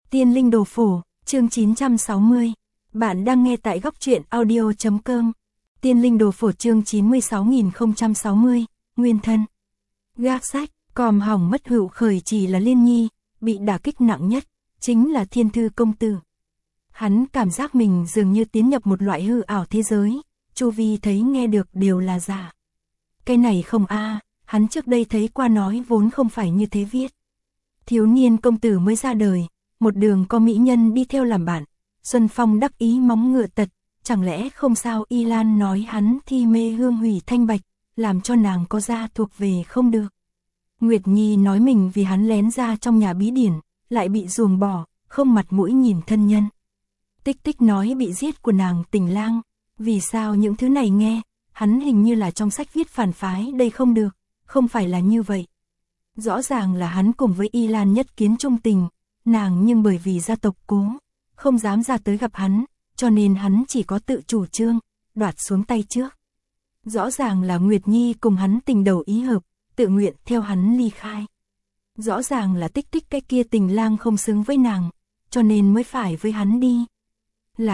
Tiên linh đồ phổ, chương 960. Bạn đang nghe tại góc truyện audio.com. Tiên linh đồ phổ chương 96060, nguyên thân. Gác sách, còm hỏng mất hữu khởi chỉ là Liên Nhi, bị đả kích nặng nhất, chính là Thiên Thư công tử. Hắn cảm giác mình dường như tiến nhập một loại hư ảo thế giới, chu vi thấy nghe được đều là giả. Cái này không hắn trước đây thấy qua nói vốn không phải như thế viết. Thiếu niên công tử mới ra đời, một đường có mỹ nhân đi theo làm bạn, Xuân Phong đắc ý móng ngựa tật, chẳng lẽ không sao Y Lan nói hắn thi mê hương hủy thanh bạch, làm cho nàng có gia thuộc về không được. Nguyệt Nhi nói mình vì hắn lén ra trong nhà bí điển, lại bị ruồng bỏ, không mặt mũi nhìn thân nhân. Tích Tích nói bị giết của nàng Tình Lang, vì sao những thứ này nghe, hắn hình như là trong sách viết phản phái đây không được, không phải là như vậy. Rõ ràng là hắn cùng với Y Lan nhất kiến trung tình, nàng nhưng bởi vì gia tộc cố, không dám ra tới gặp hắn, cho nên hắn chỉ có tự chủ trương, đoạt xuống tay trước. Rõ ràng là Nguyệt Nhi cùng hắn tình đầu ý hợp, tự nguyện theo hắn ly khai. Rõ ràng là Tích Tích cái kia Tình Lang không xứng với nàng, cho nên mới phải với hắn đi. Là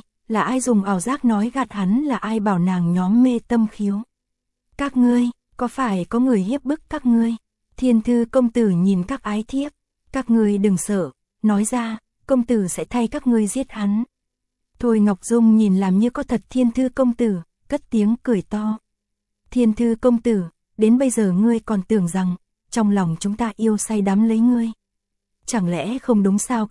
ai dùng ảo giác nói gạt hắn, là ai bảo nàng nhóm mê tâm khiếu. Các ngươi, có phải có người hiếp bức các ngươi? Thiên Thư công tử nhìn các ái thiếp, các ngươi đừng sợ, nói ra, công tử sẽ thay các ngươi giết hắn. Thôi Ngọc Dung nhìn làm như có thật Thiên Thư công tử, cất tiếng cười to. Thiên Thư công tử, đến bây giờ ngươi còn tưởng rằng, trong lòng chúng ta yêu say đắm lấy ngươi. Chẳng lẽ không đúng sao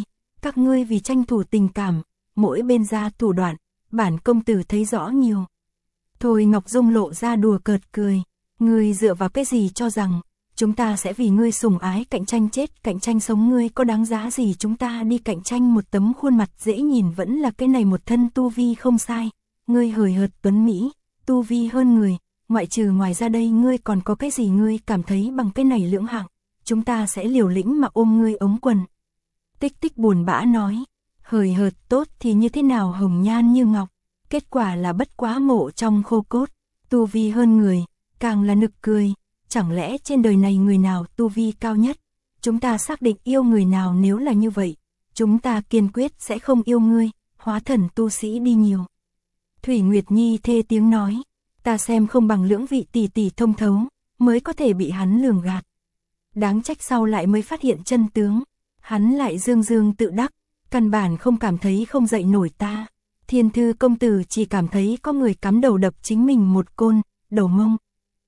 các ngươi vì tranh thủ tình cảm, mỗi bên ra thủ đoạn, bản công tử thấy rõ nhiều. Thôi Ngọc Dung lộ ra đùa cợt cười, ngươi dựa vào cái gì cho rằng, chúng ta sẽ vì ngươi sủng ái cạnh tranh chết, cạnh tranh sống, ngươi có đáng giá gì chúng ta đi cạnh tranh một tấm khuôn mặt dễ nhìn vẫn là cái này một thân tu vi không sai, ngươi hời hợt tuấn Mỹ, tu vi hơn người, ngoại trừ ngoài ra đây ngươi còn có cái gì ngươi cảm thấy bằng cái này lưỡng hạng, chúng ta sẽ liều lĩnh mà ôm ngươi ống quần. Tích Tích buồn bã nói, hời hợt tốt thì như thế nào hồng nhan như ngọc, kết quả là bất quá mộ trong khô cốt, tu vi hơn người, càng là nực cười. Chẳng lẽ trên đời này người nào tu vi cao nhất? Chúng ta xác định yêu người nào, nếu là như vậy, chúng ta kiên quyết sẽ không yêu ngươi, hóa thần tu sĩ đi nhiều. Thủy Nguyệt Nhi thê tiếng nói, ta xem không bằng lưỡng vị tỷ tỷ thông thấu, mới có thể bị hắn lường gạt. Đáng trách sau lại mới phát hiện chân tướng, hắn lại dương dương tự đắc, căn bản không cảm thấy không dậy nổi ta. Thiên Thư công tử chỉ cảm thấy có người cắm đầu đập chính mình một côn, đầu mông.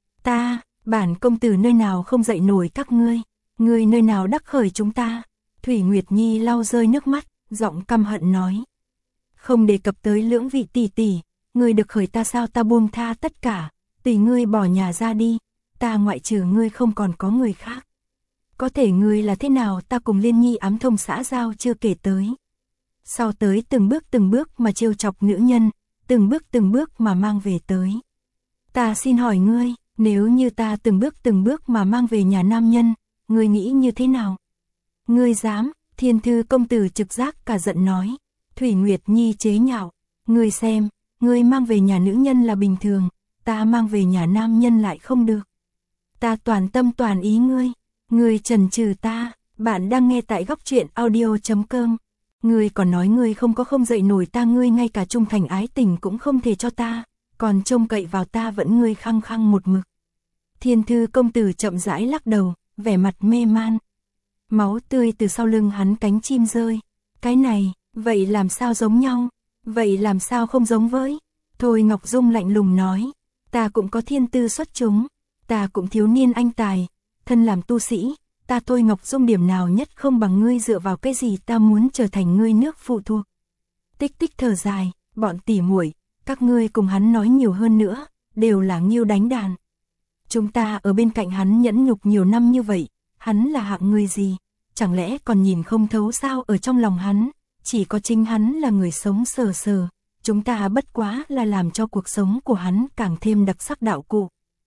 Bản công tử nơi nào không dậy nổi các ngươi nơi nào đắc khởi chúng ta. Thủy Nguyệt Nhi lau rơi nước mắt, giọng căm hận nói. Không đề cập tới lưỡng vị tỷ tỷ, ngươi được khởi ta sao, ta buông tha tất cả, tùy ngươi bỏ nhà ra đi, ta ngoại trừ ngươi không còn có người khác. Có thể ngươi là thế nào, ta cùng Liên Nhi ám thông xã giao chưa kể tới. Sau tới từng bước mà trêu chọc nữ nhân, từng bước mà mang về tới. Ta xin hỏi ngươi, nếu như ta từng bước mà mang về nhà nam nhân, ngươi nghĩ như thế nào? Ngươi dám? Thiên Thư công tử trực giác cả giận nói. Thủy Nguyệt Nhi chế nhạo, ngươi xem, ngươi mang về nhà nữ nhân là bình thường, ta mang về nhà nam nhân lại không được. Ta toàn tâm toàn ý ngươi chần chừ ta. Bạn đang nghe tại góc truyện audio.com. Ngươi còn nói ngươi không dậy nổi ta, ngươi ngay cả trung thành ái tình cũng không thể cho ta, còn trông cậy vào ta vẫn ngươi khăng khăng một mực. Thiên Thư công tử chậm rãi lắc đầu, vẻ mặt mê man. Máu tươi từ sau lưng hắn cánh chim rơi. Cái này, vậy làm sao giống nhau? Vậy làm sao không giống với? Thôi Ngọc Dung lạnh lùng nói, ta cũng có thiên tư xuất chúng, ta cũng thiếu niên anh tài, thân làm tu sĩ, ta Thôi Ngọc Dung điểm nào nhất không bằng ngươi, dựa vào cái gì ta muốn trở thành ngươi nước phụ thuộc. Tích Tích thở dài, bọn tỉ muội, các ngươi cùng hắn nói nhiều hơn nữa, đều là nghiêu đánh đàn. Chúng ta ở bên cạnh hắn nhẫn nhục nhiều năm như vậy, hắn là hạng người gì, chẳng lẽ còn nhìn không thấu sao? Ở trong lòng hắn, chỉ có chính hắn là người sống sờ, chúng ta bất quá là làm cho cuộc sống của hắn càng thêm đặc sắc đạo cụ.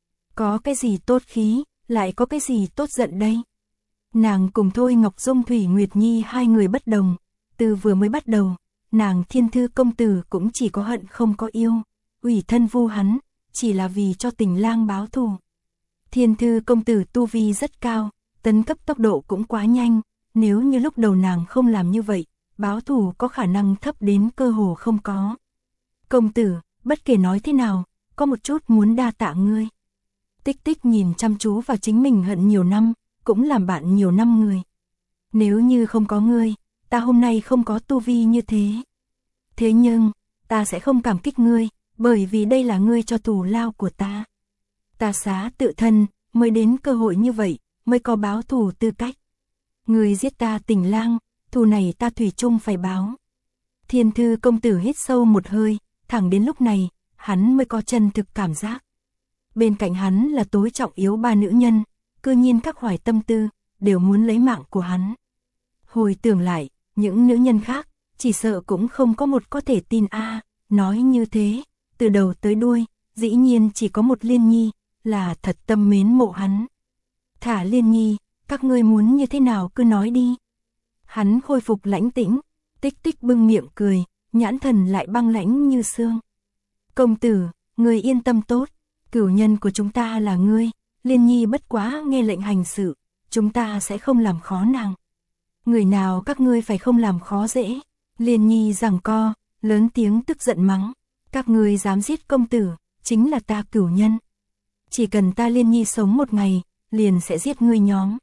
Có cái gì tốt khí, lại có cái gì tốt giận đây? Nàng cùng Thôi Ngọc Dung Thủy Nguyệt Nhi hai người bất đồng, từ vừa mới bắt đầu, nàng Thiên Thư công tử cũng chỉ có hận không có yêu, ủy thân vu hắn, chỉ là vì cho Tình Lang báo thù. Thiên Thư công tử tu vi rất cao, tấn cấp tốc độ cũng quá nhanh, nếu như lúc đầu nàng không làm như vậy, báo thù có khả năng thấp đến cơ hồ không có. Công tử, bất kể nói thế nào, có một chút muốn đa tạ ngươi. Tích Tích nhìn chăm chú vào chính mình hận nhiều năm, cũng làm bạn nhiều năm người. Nếu như không có ngươi, ta hôm nay không có tu vi như thế. Thế nhưng, ta sẽ không cảm kích ngươi, bởi vì đây là ngươi cho thù lao của ta. Ta xá tự thân, mới đến cơ hội như vậy, mới có báo thù tư cách. Ngươi giết ta Tình Lang, thù này ta thủy chung phải báo. Thiên Thư công tử hít sâu một hơi, thẳng đến lúc này, hắn mới có chân thực cảm giác. Bên cạnh hắn là tối trọng yếu ba nữ nhân, cư nhiên các hoài tâm tư, đều muốn lấy mạng của hắn. Hồi tưởng lại, những nữ nhân khác, chỉ sợ cũng không có một có thể tin nói như thế, từ đầu tới đuôi, dĩ nhiên chỉ có một Liên Nhi, là thật tâm mến mộ hắn. Thả Liên Nhi, các ngươi muốn như thế nào cứ nói đi. Hắn khôi phục lãnh tĩnh, Tích Tích bưng miệng cười, nhãn thần lại băng lãnh như xương. Công tử, ngươi yên tâm tốt, cửu nhân của chúng ta là ngươi, Liên Nhi bất quá nghe lệnh hành sự, chúng ta sẽ không làm khó nàng. Người nào các ngươi phải không làm khó dễ. Liên Nhi giằng co, lớn tiếng tức giận mắng, các ngươi dám giết công tử, chính là ta cửu nhân. Chỉ cần ta Liên Nhi sống một ngày, liền sẽ giết ngươi nhóm.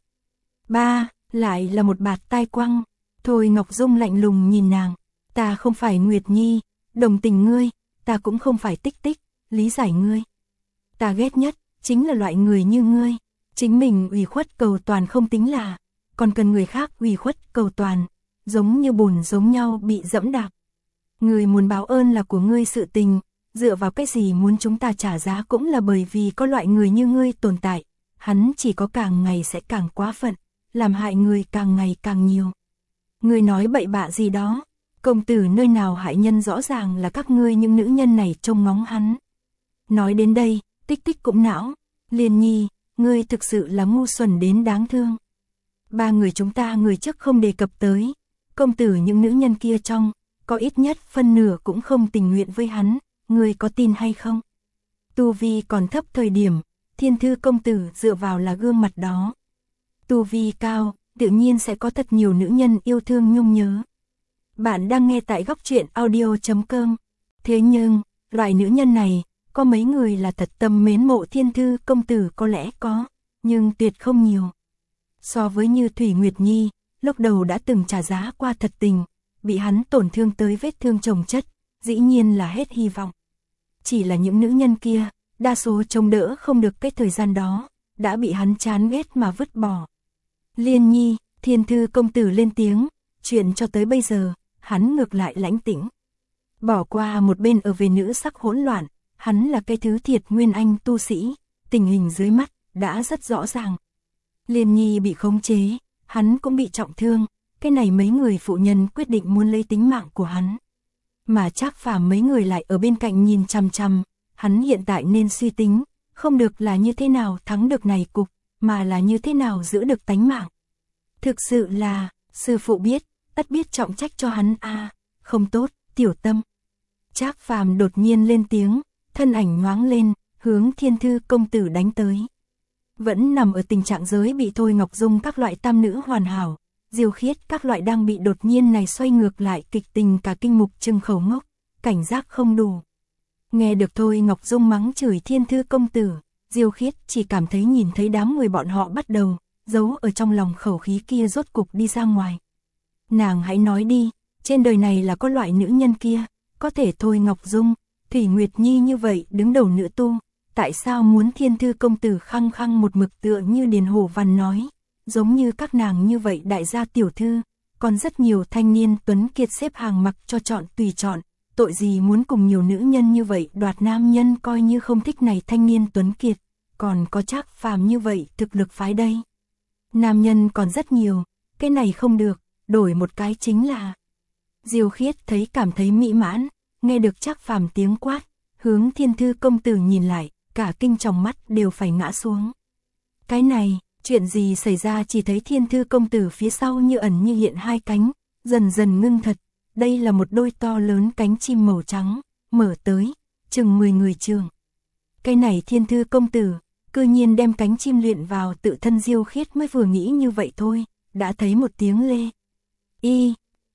Lại là một bạt tai quăng. Thôi Ngọc Dung lạnh lùng nhìn nàng, ta không phải Nguyệt Nhi, đồng tình ngươi, ta cũng không phải Tích Tích, lý giải ngươi. Ta ghét nhất, chính là loại người như ngươi, chính mình ủy khuất cầu toàn không tính là, còn cần người khác ủy khuất cầu toàn, giống như bùn giống nhau bị dẫm đạp. Ngươi muốn báo ơn là của ngươi sự tình, dựa vào cái gì muốn chúng ta trả giá cũng là bởi vì có loại người như ngươi tồn tại, hắn chỉ có càng ngày sẽ càng quá phận, làm hại người càng ngày càng nhiều. Ngươi nói bậy bạ gì đó, công tử nơi nào hại nhân rõ ràng là các ngươi những nữ nhân này trông ngóng hắn. Nói đến đây, Tích Tích cũng não, Liên Nhi, ngươi thực sự là ngu xuẩn đến đáng thương. Ba người chúng ta người trước không đề cập tới, công tử những nữ nhân kia trong, có ít nhất phân nửa cũng không tình nguyện với hắn, ngươi có tin hay không? Tu vi còn thấp thời điểm, Thiên Thư công tử dựa vào là gương mặt đó. Tu vi cao, tự nhiên sẽ có thật nhiều nữ nhân yêu thương nhung nhớ. Bạn đang nghe tại Góc Truyện Audio.com. Thế nhưng, loại nữ nhân này, có mấy người là thật tâm mến mộ Thiên Thư công tử có lẽ có, nhưng tuyệt không nhiều. So với như Thủy Nguyệt Nhi, lúc đầu đã từng trả giá qua thật tình, bị hắn tổn thương tới vết thương chồng chất, dĩ nhiên là hết hy vọng. Chỉ là những nữ nhân kia, đa số chống đỡ không được cái thời gian đó, đã bị hắn chán ghét mà vứt bỏ. Liên Nhi, Thiên Thư công tử lên tiếng, chuyện cho tới bây giờ, hắn ngược lại lãnh tĩnh. Bỏ qua một bên ở về nữ sắc hỗn loạn, hắn là cái thứ thiệt nguyên anh tu sĩ, tình hình dưới mắt, đã rất rõ ràng. Liên Nhi bị khống chế, hắn cũng bị trọng thương, cái này mấy người phụ nhân quyết định muốn lấy tính mạng của hắn. Mà Trác Phàm mấy người lại ở bên cạnh nhìn chằm chằm, hắn hiện tại nên suy tính, không được là như thế nào thắng được này cục, mà là như thế nào giữ được tánh mạng. Thực sự là, sư phụ biết, tất biết trọng trách cho hắn không tốt, tiểu tâm. Trác Phàm đột nhiên lên tiếng, thân ảnh nhoáng lên, hướng Thiên Thư công tử đánh tới. Vẫn nằm ở tình trạng giới bị Thôi Ngọc Dung các loại tam nữ hoàn hảo, Diêu Khiết các loại đang bị đột nhiên này xoay ngược lại kịch tình cả kinh mục trừng khẩu ngốc, cảnh giác không đủ. Nghe được Thôi Ngọc Dung mắng chửi Thiên Thư công tử, Diêu Khiết chỉ cảm thấy nhìn thấy đám người bọn họ bắt đầu, giấu ở trong lòng khẩu khí kia rốt cục đi ra ngoài. Nàng hãy nói đi, trên đời này là có loại nữ nhân kia, có thể Thôi Ngọc Dung, Thủy Nguyệt Nhi như vậy đứng đầu nữ tu, tại sao muốn Thiên Thư công tử khăng khăng một mực tựa như Điền Hổ Văn nói, giống như các nàng như vậy đại gia tiểu thư, còn rất nhiều thanh niên tuấn kiệt xếp hàng mặc cho chọn tùy chọn, tội gì muốn cùng nhiều nữ nhân như vậy đoạt nam nhân coi như không thích này thanh niên tuấn kiệt, còn có Trác Phàm như vậy thực lực phái đây. Nam nhân còn rất nhiều, cái này không được, đổi một cái chính là. Diêu Khiết thấy cảm thấy mỹ mãn, nghe được Trác Phàm tiếng quát, hướng Thiên Thư công tử nhìn lại, cả kinh tròng mắt đều phải ngã xuống. Cái này, chuyện gì xảy ra? Chỉ thấy Thiên Thư công tử phía sau như ẩn như hiện hai cánh, dần dần ngưng thật, đây là một đôi to lớn cánh chim màu trắng, mở tới, chừng 10 người trường. Cái này Thiên Thư công tử, cư nhiên đem cánh chim luyện vào tự thân. Diêu Khiết mới vừa nghĩ như vậy thôi, đã thấy một tiếng lê. Y.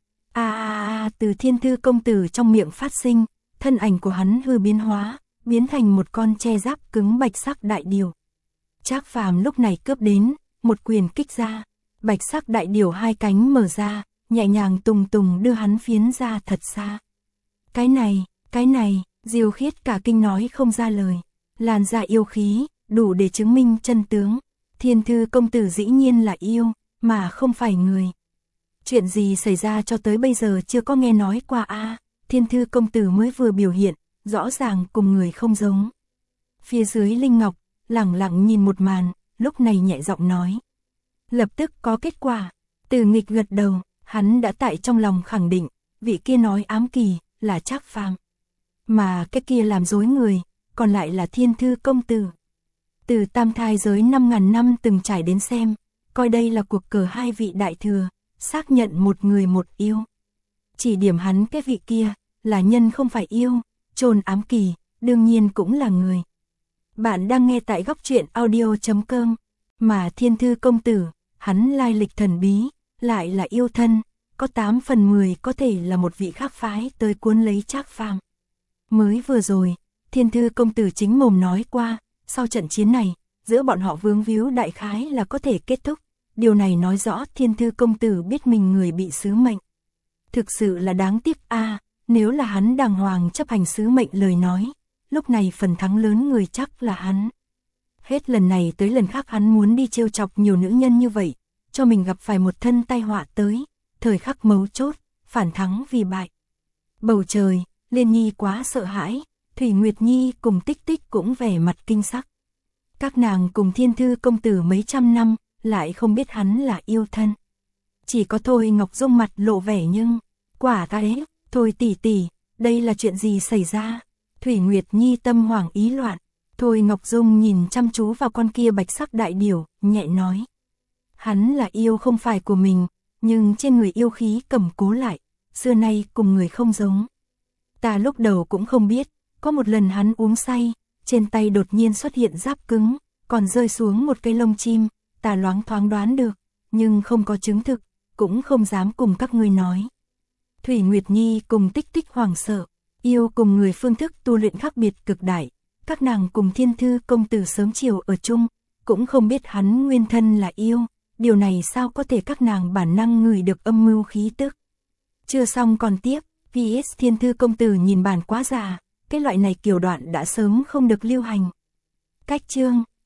Từ Thiên Thư công tử trong miệng phát sinh, thân ảnh của hắn hư biến hóa, biến thành một con tre giáp cứng bạch sắc đại điểu. Trác Phàm lúc này cướp đến, một quyền kích ra, bạch sắc đại điểu hai cánh mở ra, nhẹ nhàng tùng tùng đưa hắn phiến ra thật xa. Cái này, Diêu Khiết cả kinh nói không ra lời, làn da yêu khí, đủ để chứng minh chân tướng. Thiên Thư công tử dĩ nhiên là yêu, mà không phải người. Chuyện gì xảy ra cho tới bây giờ chưa có nghe nói qua a. Thiên Thư công tử mới vừa biểu hiện, rõ ràng cùng người không giống. Phía dưới Linh Ngọc, lẳng lặng nhìn một màn, lúc này nhẹ giọng nói. Lập tức có kết quả. Từ Nghịch gật đầu, hắn đã tại trong lòng khẳng định, vị kia nói ám kỳ, là Trác Phàm. Mà cái kia làm dối người, còn lại là Thiên Thư công tử. Từ tam thai giới 5.000 năm từng trải đến xem, coi đây là cuộc cờ hai vị đại thừa, xác nhận một người một yêu. Chỉ điểm hắn cái vị kia, là nhân không phải yêu, trồn ám kỳ, đương nhiên cũng là người. Bạn đang nghe tại góc truyện audio.com, mà Thiên Thư công tử, hắn lai lịch thần bí, lại là yêu thân, có 8 phần 10 có thể là một vị khác phái tới cuốn lấy Trác Phàm. Mới vừa rồi, Thiên Thư công tử chính mồm nói qua, sau trận chiến này, giữa bọn họ vướng víu đại khái là có thể kết thúc. Điều này nói rõ Thiên Thư công tử biết mình người bị sứ mệnh. Thực sự là đáng tiếc nếu là hắn đàng hoàng chấp hành sứ mệnh lời nói, lúc này phần thắng lớn người chắc là hắn. Hết lần này tới lần khác hắn muốn đi trêu chọc nhiều nữ nhân như vậy, cho mình gặp phải một thân tai họa tới, thời khắc mấu chốt, phản thắng vì bại. Bầu trời, Liên Nhi quá sợ hãi, Thủy Nguyệt Nhi cùng Tích Tích cũng vẻ mặt kinh sắc. Các nàng cùng Thiên Thư công tử mấy trăm năm, lại không biết hắn là yêu thân. Chỉ có Thôi Ngọc Dung mặt lộ vẻ nhưng, quả thế, Thôi tỷ tỷ, đây là chuyện gì xảy ra? Thủy Nguyệt Nhi tâm hoảng ý loạn, Thôi Ngọc Dung nhìn chăm chú vào con kia bạch sắc đại điểu, nhẹ nói. Hắn là yêu không phải của mình, nhưng trên người yêu khí cầm cố lại, xưa nay cùng người không giống. Ta lúc đầu cũng không biết, có một lần hắn uống say, trên tay đột nhiên xuất hiện giáp cứng, còn rơi xuống một cây lông chim, ta loáng thoáng đoán được, nhưng không có chứng thực, cũng không dám cùng các ngươi nói. Thủy Nguyệt Nhi cùng Tích Tích hoảng sợ, yêu cùng người phương thức tu luyện khác biệt cực đại, các nàng cùng Thiên Thư công tử sớm chiều ở chung, cũng không biết hắn nguyên thân là yêu, điều này sao có thể các nàng bản năng ngửi được âm mưu khí tức. Chưa xong còn tiếp, PS Thiên Thư công tử nhìn bản quá già, cái loại này kiểu đoạn đã sớm không được lưu hành. Cách chương